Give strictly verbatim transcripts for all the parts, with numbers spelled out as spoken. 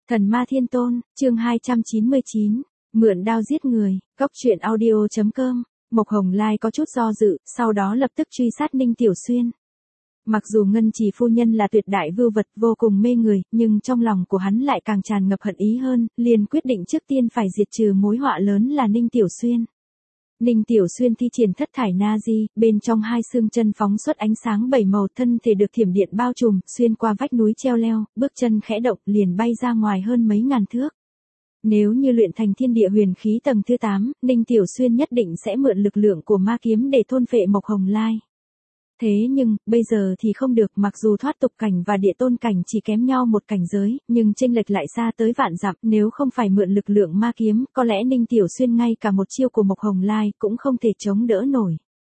Thần ma thiên tôn, chương hai trăm chín mươi chín, mượn đao giết người, góc truyện audio chấm com, Mộc Hồng Lai có chút do dự, sau đó lập tức truy sát Ninh Tiểu Xuyên. Mặc dù Ngân Trì phu nhân là tuyệt đại vưu vật vô cùng mê người, nhưng trong lòng của hắn lại càng tràn ngập hận ý hơn, liền quyết định trước tiên phải diệt trừ mối họa lớn là Ninh Tiểu Xuyên. Ninh Tiểu Xuyên thi triển thất thải na di, bên trong hai xương chân phóng xuất ánh sáng bảy màu, thân thể được thiểm điện bao trùm, xuyên qua vách núi treo leo, bước chân khẽ động liền bay ra ngoài hơn mấy ngàn thước. Nếu như luyện thành thiên địa huyền khí tầng thứ tám, Ninh Tiểu Xuyên nhất định sẽ mượn lực lượng của ma kiếm để thôn phệ Mộc Hồng Lai. Thế nhưng, bây giờ thì không được, mặc dù thoát tục cảnh và địa tôn cảnh chỉ kém nhau một cảnh giới, nhưng chênh lệch lại xa tới vạn dặm, nếu không phải mượn lực lượng ma kiếm, có lẽ Ninh Tiểu Xuyên ngay cả một chiêu của Mộc Hồng Lai cũng không thể chống đỡ nổi.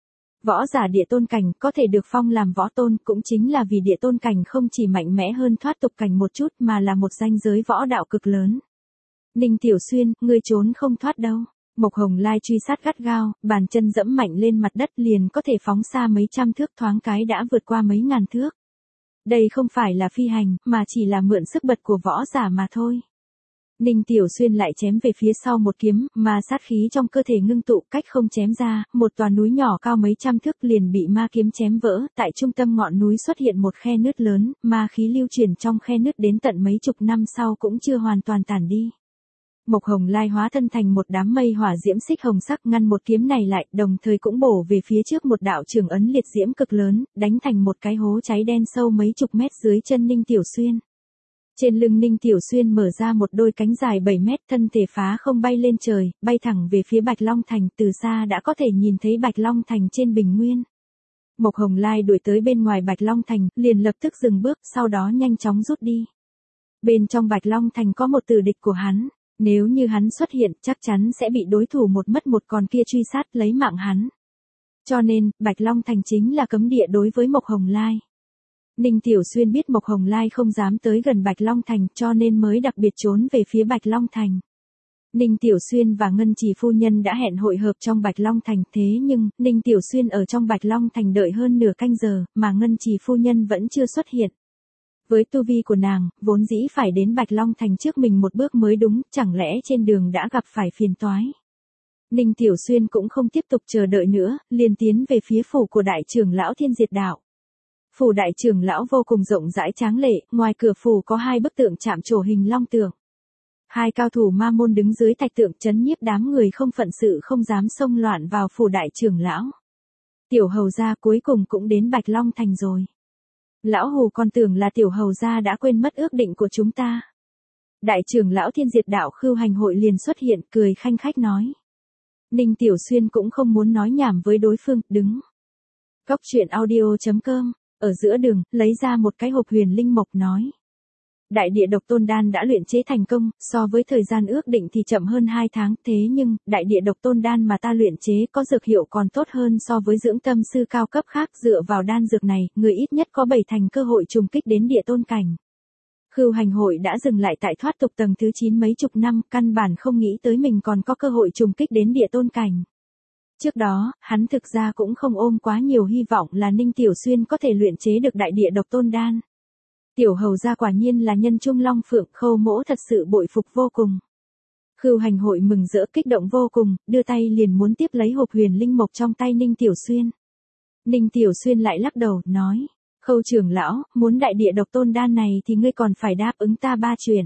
Võ giả địa tôn cảnh có thể được phong làm võ tôn cũng chính là vì địa tôn cảnh không chỉ mạnh mẽ hơn thoát tục cảnh một chút mà là một ranh giới võ đạo cực lớn. Ninh Tiểu Xuyên, ngươi trốn không thoát đâu. Mộc Hồng Lai truy sát gắt gao, bàn chân dẫm mạnh lên mặt đất liền có thể phóng xa mấy trăm thước, thoáng cái đã vượt qua mấy ngàn thước. Đây không phải là phi hành, mà chỉ là mượn sức bật của võ giả mà thôi. Ninh Tiểu Xuyên lại chém về phía sau một kiếm, mà sát khí trong cơ thể ngưng tụ, cách không chém ra, một tòa núi nhỏ cao mấy trăm thước liền bị ma kiếm chém vỡ, tại trung tâm ngọn núi xuất hiện một khe nứt lớn, ma khí lưu chuyển trong khe nứt đến tận mấy chục năm sau cũng chưa hoàn toàn tản đi. Mộc Hồng Lai hóa thân thành một đám mây hỏa diễm xích hồng sắc ngăn một kiếm này lại, đồng thời cũng bổ về phía trước một đạo trường ấn liệt diễm cực lớn, đánh thành một cái hố cháy đen sâu mấy chục mét dưới chân Ninh Tiểu Xuyên. Trên lưng Ninh Tiểu Xuyên mở ra một đôi cánh dài bảy mét, thân thể phá không bay lên trời, bay thẳng về phía Bạch Long Thành, từ xa đã có thể nhìn thấy Bạch Long Thành trên bình nguyên. Mộc Hồng Lai đuổi tới bên ngoài Bạch Long Thành, liền lập tức dừng bước, sau đó nhanh chóng rút đi. Bên trong Bạch Long Thành có một tử địch của hắn. Nếu như hắn xuất hiện, chắc chắn sẽ bị đối thủ một mất một còn kia truy sát lấy mạng hắn. Cho nên, Bạch Long Thành chính là cấm địa đối với Mộc Hồng Lai. Ninh Tiểu Xuyên biết Mộc Hồng Lai không dám tới gần Bạch Long Thành, cho nên mới đặc biệt trốn về phía Bạch Long Thành. Ninh Tiểu Xuyên và Ngân Trì phu nhân đã hẹn hội hợp trong Bạch Long Thành, thế nhưng, Ninh Tiểu Xuyên ở trong Bạch Long Thành đợi hơn nửa canh giờ, mà Ngân Trì phu nhân vẫn chưa xuất hiện. Với tu vi của nàng, vốn dĩ phải đến Bạch Long Thành trước mình một bước mới đúng, chẳng lẽ trên đường đã gặp phải phiền toái. Ninh Tiểu Xuyên cũng không tiếp tục chờ đợi nữa, liền tiến về phía phủ của đại trưởng lão Thiên Diệt Đạo. Phủ đại trưởng lão vô cùng rộng rãi tráng lệ, ngoài cửa phủ có hai bức tượng chạm trổ hình long tượng. Hai cao thủ ma môn đứng dưới thạch tượng trấn nhiếp đám người không phận sự không dám xông loạn vào phủ đại trưởng lão. Tiểu hầu gia cuối cùng cũng đến Bạch Long Thành rồi. Lão Hù còn tưởng là tiểu hầu gia đã quên mất ước định của chúng ta. Đại trưởng lão Thiên Diệt Đạo Khưu Hành Hội liền xuất hiện, cười khanh khách nói. Ninh Tiểu Xuyên cũng không muốn nói nhảm với đối phương, đứng. Góc truyện audio chấm com, ở giữa đường, lấy ra một cái hộp huyền linh mộc nói. Đại địa độc tôn đan đã luyện chế thành công, so với thời gian ước định thì chậm hơn hai tháng, thế nhưng, đại địa độc tôn đan mà ta luyện chế có dược hiệu còn tốt hơn so với dưỡng tâm sư cao cấp khác, dựa vào đan dược này, người ít nhất có bảy thành cơ hội trùng kích đến địa tôn cảnh. Khưu Hành Hội đã dừng lại tại thoát tục tầng thứ chín mấy chục năm, căn bản không nghĩ tới mình còn có cơ hội trùng kích đến địa tôn cảnh. Trước đó, hắn thực ra cũng không ôm quá nhiều hy vọng là Ninh Tiểu Xuyên có thể luyện chế được đại địa độc tôn đan. Tiểu hầu gia quả nhiên là nhân trung long phượng, Khâu mỗ thật sự bội phục vô cùng. Khưu Hành Hội mừng rỡ kích động vô cùng, đưa tay liền muốn tiếp lấy hộp huyền linh mộc trong tay Ninh Tiểu Xuyên. Ninh Tiểu Xuyên lại lắc đầu, nói, Khâu trưởng lão, muốn đại địa độc tôn đan này thì ngươi còn phải đáp ứng ta ba chuyện.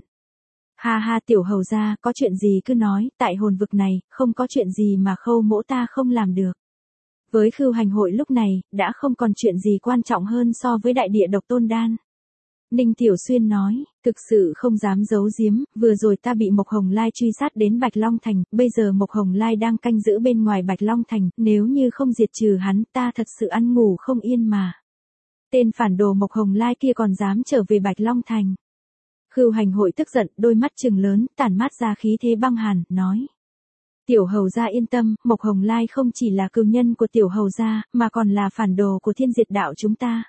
Ha ha, tiểu hầu gia, có chuyện gì cứ nói, tại hồn vực này, không có chuyện gì mà Khâu mỗ ta không làm được. Với Khưu Hành Hội lúc này, đã không còn chuyện gì quan trọng hơn so với đại địa độc tôn đan. Ninh Tiểu Xuyên nói, thực sự không dám giấu giếm, vừa rồi ta bị Mộc Hồng Lai truy sát đến Bạch Long Thành, bây giờ Mộc Hồng Lai đang canh giữ bên ngoài Bạch Long Thành, nếu như không diệt trừ hắn, ta thật sự ăn ngủ không yên mà. Tên phản đồ Mộc Hồng Lai kia còn dám trở về Bạch Long Thành. Khưu Hành Hội tức giận, đôi mắt trừng lớn, tản mát ra khí thế băng hàn, nói. Tiểu hầu gia yên tâm, Mộc Hồng Lai không chỉ là cừu nhân của tiểu hầu gia, mà còn là phản đồ của Thiên Diệt Đạo chúng ta.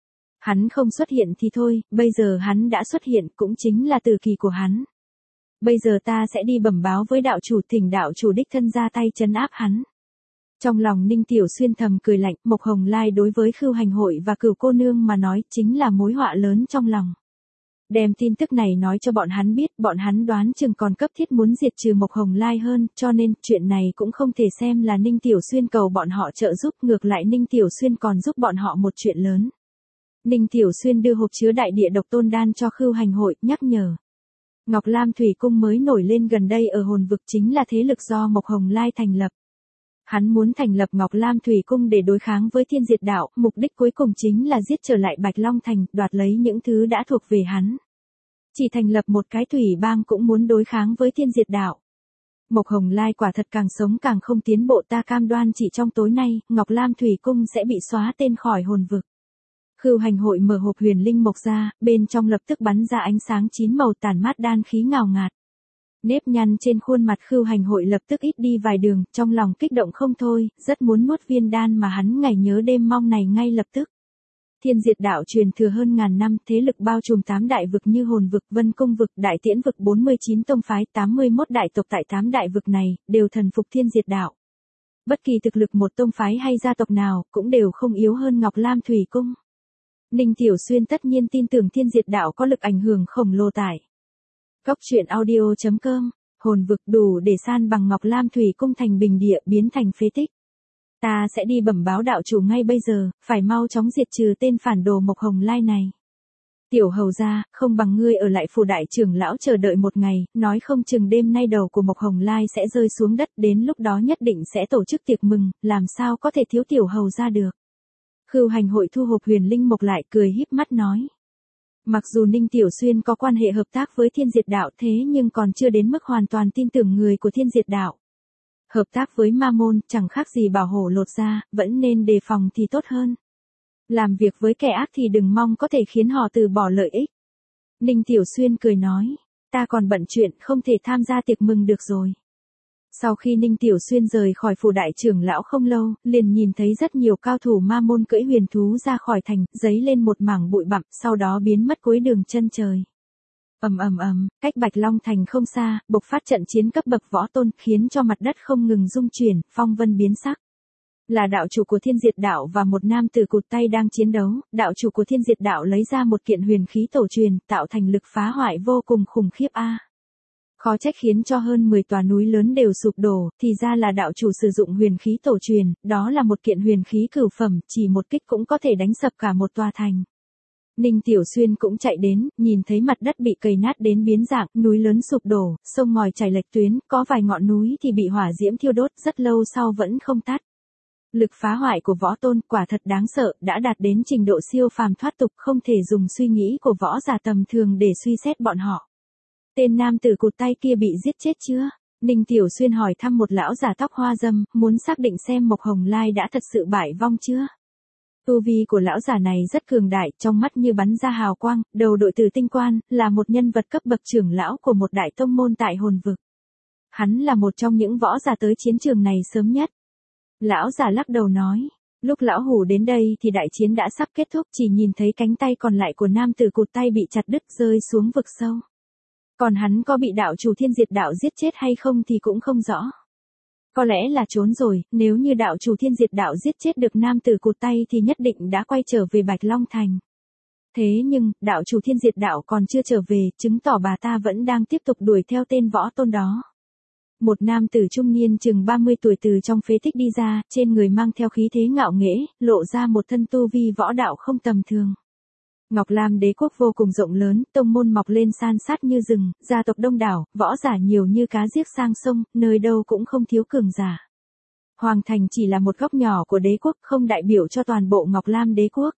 Hắn không xuất hiện thì thôi, bây giờ hắn đã xuất hiện, cũng chính là tử kỳ của hắn. Bây giờ ta sẽ đi bẩm báo với đạo chủ, thỉnh đạo chủ đích thân ra tay trấn áp hắn. Trong lòng Ninh Tiểu Xuyên thầm cười lạnh, Mộc Hồng Lai đối với Khưu Hành Hội và Cửu cô nương mà nói chính là mối họa lớn trong lòng. Đem tin tức này nói cho bọn hắn biết, bọn hắn đoán chừng còn cấp thiết muốn diệt trừ Mộc Hồng Lai hơn, cho nên chuyện này cũng không thể xem là Ninh Tiểu Xuyên cầu bọn họ trợ giúp, ngược lại Ninh Tiểu Xuyên còn giúp bọn họ một chuyện lớn. Ninh Tiểu Xuyên đưa hộp chứa đại địa độc tôn đan cho Khưu Hành hội, nhắc nhở. Ngọc Lam Thủy Cung mới nổi lên gần đây ở hồn vực chính là thế lực do Mộc Hồng Lai thành lập. Hắn muốn thành lập Ngọc Lam Thủy Cung để đối kháng với Thiên Diệt Đạo, mục đích cuối cùng chính là giết trở lại Bạch Long Thành, đoạt lấy những thứ đã thuộc về hắn. Chỉ thành lập một cái thủy bang cũng muốn đối kháng với Thiên Diệt Đạo. Mộc Hồng Lai quả thật càng sống càng không tiến bộ, ta cam đoan chỉ trong tối nay, Ngọc Lam Thủy Cung sẽ bị xóa tên khỏi hồn vực. Khưu Hành hội mở hộp huyền linh mộc ra, bên trong lập tức bắn ra ánh sáng chín màu tản mát đan khí ngào ngạt. Nếp nhăn trên khuôn mặt Khưu Hành hội lập tức ít đi vài đường, trong lòng kích động không thôi, rất muốn nuốt viên đan mà hắn ngày nhớ đêm mong này ngay lập tức. Thiên Diệt Đạo truyền thừa hơn ngàn năm, thế lực bao trùm tám đại vực như hồn vực, vân cung vực, đại tiễn vực, bốn mươi chín tông phái, tám mươi mốt đại tộc tại tám đại vực này, đều thần phục Thiên Diệt Đạo. Bất kỳ thực lực một tông phái hay gia tộc nào, cũng đều không yếu hơn Ngọc Lam Thủy Cung. Ninh Tiểu Xuyên tất nhiên tin tưởng Thiên Diệt Đạo có lực ảnh hưởng khổng lồ tại. Góc truyện audio chấm com, hồn vực đủ để san bằng Ngọc Lam Thủy Cung thành bình địa, biến thành phế tích. Ta sẽ đi bẩm báo đạo chủ ngay bây giờ, phải mau chóng diệt trừ tên phản đồ Mộc Hồng Lai này. Tiểu hầu gia, không bằng ngươi ở lại phủ đại trưởng lão chờ đợi một ngày, nói không chừng đêm nay đầu của Mộc Hồng Lai sẽ rơi xuống đất, đến lúc đó nhất định sẽ tổ chức tiệc mừng, làm sao có thể thiếu tiểu hầu gia được. Khưu Hành hội thu hộp huyền linh mộc lại, cười híp mắt nói. Mặc dù Ninh Tiểu Xuyên có quan hệ hợp tác với Thiên Diệt Đạo thế nhưng còn chưa đến mức hoàn toàn tin tưởng người của Thiên Diệt Đạo. Hợp tác với ma môn chẳng khác gì bảo hổ lột da, vẫn nên đề phòng thì tốt hơn. Làm việc với kẻ ác thì đừng mong có thể khiến họ từ bỏ lợi ích. Ninh Tiểu Xuyên cười nói, ta còn bận chuyện không thể tham gia tiệc mừng được rồi. Sau khi Ninh Tiểu Xuyên rời khỏi phủ đại trưởng lão không lâu, liền nhìn thấy rất nhiều cao thủ ma môn cưỡi huyền thú ra khỏi thành, giấy lên một mảng bụi bặm, sau đó biến mất cuối đường chân trời. Ầm ầm ầm, cách Bạch Long Thành không xa, bộc phát trận chiến cấp bậc võ tôn, khiến cho mặt đất không ngừng rung chuyển, phong vân biến sắc. Là đạo chủ của Thiên Diệt Đạo và một nam tử cụt tay đang chiến đấu, đạo chủ của Thiên Diệt Đạo lấy ra một kiện huyền khí tổ truyền, tạo thành lực phá hoại vô cùng khủng khiếp a. Khó trách khiến cho hơn mười tòa núi lớn đều sụp đổ, thì ra là đạo chủ sử dụng huyền khí tổ truyền, đó là một kiện huyền khí cửu phẩm, chỉ một kích cũng có thể đánh sập cả một tòa thành. Ninh Tiểu Xuyên cũng chạy đến, nhìn thấy mặt đất bị cày nát đến biến dạng, núi lớn sụp đổ, sông ngòi chảy lệch tuyến, có vài ngọn núi thì bị hỏa diễm thiêu đốt, rất lâu sau vẫn không tắt. Lực phá hoại của võ tôn quả thật đáng sợ, đã đạt đến trình độ siêu phàm thoát tục, không thể dùng suy nghĩ của võ giả tầm thường để suy xét bọn họ. Tên nam tử cụt tay kia bị giết chết chưa? Ninh Tiểu Xuyên hỏi thăm một lão giả tóc hoa râm, muốn xác định xem Mộc Hồng Lai đã thật sự bại vong chưa? Tu vi của lão giả này rất cường đại, trong mắt như bắn ra hào quang, đầu đội tử tinh quan, là một nhân vật cấp bậc trưởng lão của một đại tông môn tại hồn vực. Hắn là một trong những võ giả tới chiến trường này sớm nhất. Lão giả lắc đầu nói, lúc lão hủ đến đây thì đại chiến đã sắp kết thúc, chỉ nhìn thấy cánh tay còn lại của nam tử cụt tay bị chặt đứt rơi xuống vực sâu. Còn hắn có bị đạo chủ Thiên Diệt Đạo giết chết hay không thì cũng không rõ. Có lẽ là trốn rồi, nếu như đạo chủ Thiên Diệt Đạo giết chết được nam tử cụt tay thì nhất định đã quay trở về Bạch Long Thành. Thế nhưng, đạo chủ Thiên Diệt Đạo còn chưa trở về, chứng tỏ bà ta vẫn đang tiếp tục đuổi theo tên võ tôn đó. Một nam tử trung niên chừng ba mươi tuổi từ trong phế tích đi ra, trên người mang theo khí thế ngạo nghễ, lộ ra một thân tu vi võ đạo không tầm thường. Ngọc Lam đế quốc vô cùng rộng lớn, tông môn mọc lên san sát như rừng, gia tộc đông đảo, võ giả nhiều như cá giết sang sông, nơi đâu cũng không thiếu cường giả. Hoàng thành chỉ là một góc nhỏ của đế quốc, không đại biểu cho toàn bộ Ngọc Lam đế quốc.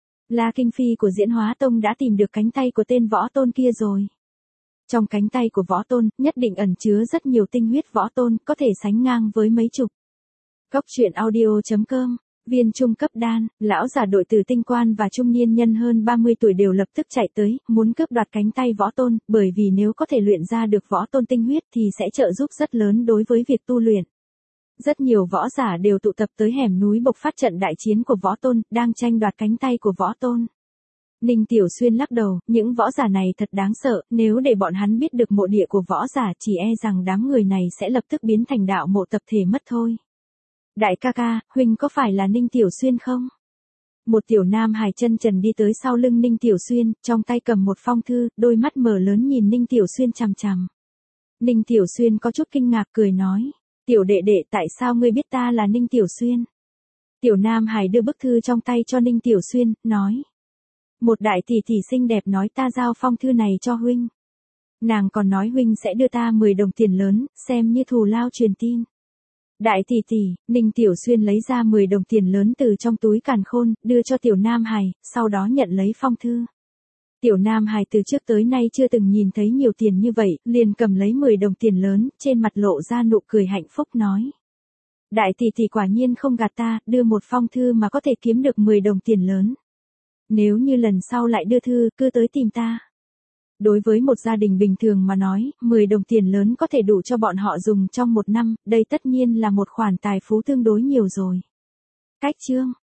La Kinh Phi của Diễn Hóa Tông đã tìm được cánh tay của tên võ tôn kia rồi. Trong cánh tay của võ tôn, nhất định ẩn chứa rất nhiều tinh huyết võ tôn, có thể sánh ngang với mấy chục. Góc truyện audio chấm com, viên trung cấp đan, lão giả đội tử tinh quan và trung niên nhân hơn ba mươi tuổi đều lập tức chạy tới, muốn cướp đoạt cánh tay võ tôn, bởi vì nếu có thể luyện ra được võ tôn tinh huyết thì sẽ trợ giúp rất lớn đối với việc tu luyện. Rất nhiều võ giả đều tụ tập tới hẻm núi bộc phát trận đại chiến của võ tôn, đang tranh đoạt cánh tay của võ tôn. Ninh Tiểu Xuyên lắc đầu, những võ giả này thật đáng sợ, nếu để bọn hắn biết được mộ địa của võ giả chỉ e rằng đám người này sẽ lập tức biến thành đạo mộ tập thể mất thôi. Đại ca ca, huynh có phải là Ninh Tiểu Xuyên không? Một tiểu nam hài chân trần đi tới sau lưng Ninh Tiểu Xuyên, trong tay cầm một phong thư, đôi mắt mở lớn nhìn Ninh Tiểu Xuyên chằm chằm. Ninh Tiểu Xuyên có chút kinh ngạc cười nói, tiểu đệ đệ tại sao ngươi biết ta là Ninh Tiểu Xuyên? Tiểu nam hài đưa bức thư trong tay cho Ninh Tiểu Xuyên, nói. Một đại tỷ tỷ xinh đẹp nói ta giao phong thư này cho huynh. Nàng còn nói huynh sẽ đưa ta mười đồng tiền lớn, xem như thù lao truyền tin. Đại tỷ tỷ, Ninh Tiểu Xuyên lấy ra mười đồng tiền lớn từ trong túi càn khôn, đưa cho tiểu nam hài, sau đó nhận lấy phong thư. Tiểu nam hài từ trước tới nay chưa từng nhìn thấy nhiều tiền như vậy, liền cầm lấy mười đồng tiền lớn, trên mặt lộ ra nụ cười hạnh phúc nói. Đại tỷ tỷ quả nhiên không gạt ta, đưa một phong thư mà có thể kiếm được mười đồng tiền lớn. Nếu như lần sau lại đưa thư, cứ tới tìm ta. Đối với một gia đình bình thường mà nói, mười đồng tiền lớn có thể đủ cho bọn họ dùng trong một năm, đây tất nhiên là một khoản tài phú tương đối nhiều rồi. Cách chương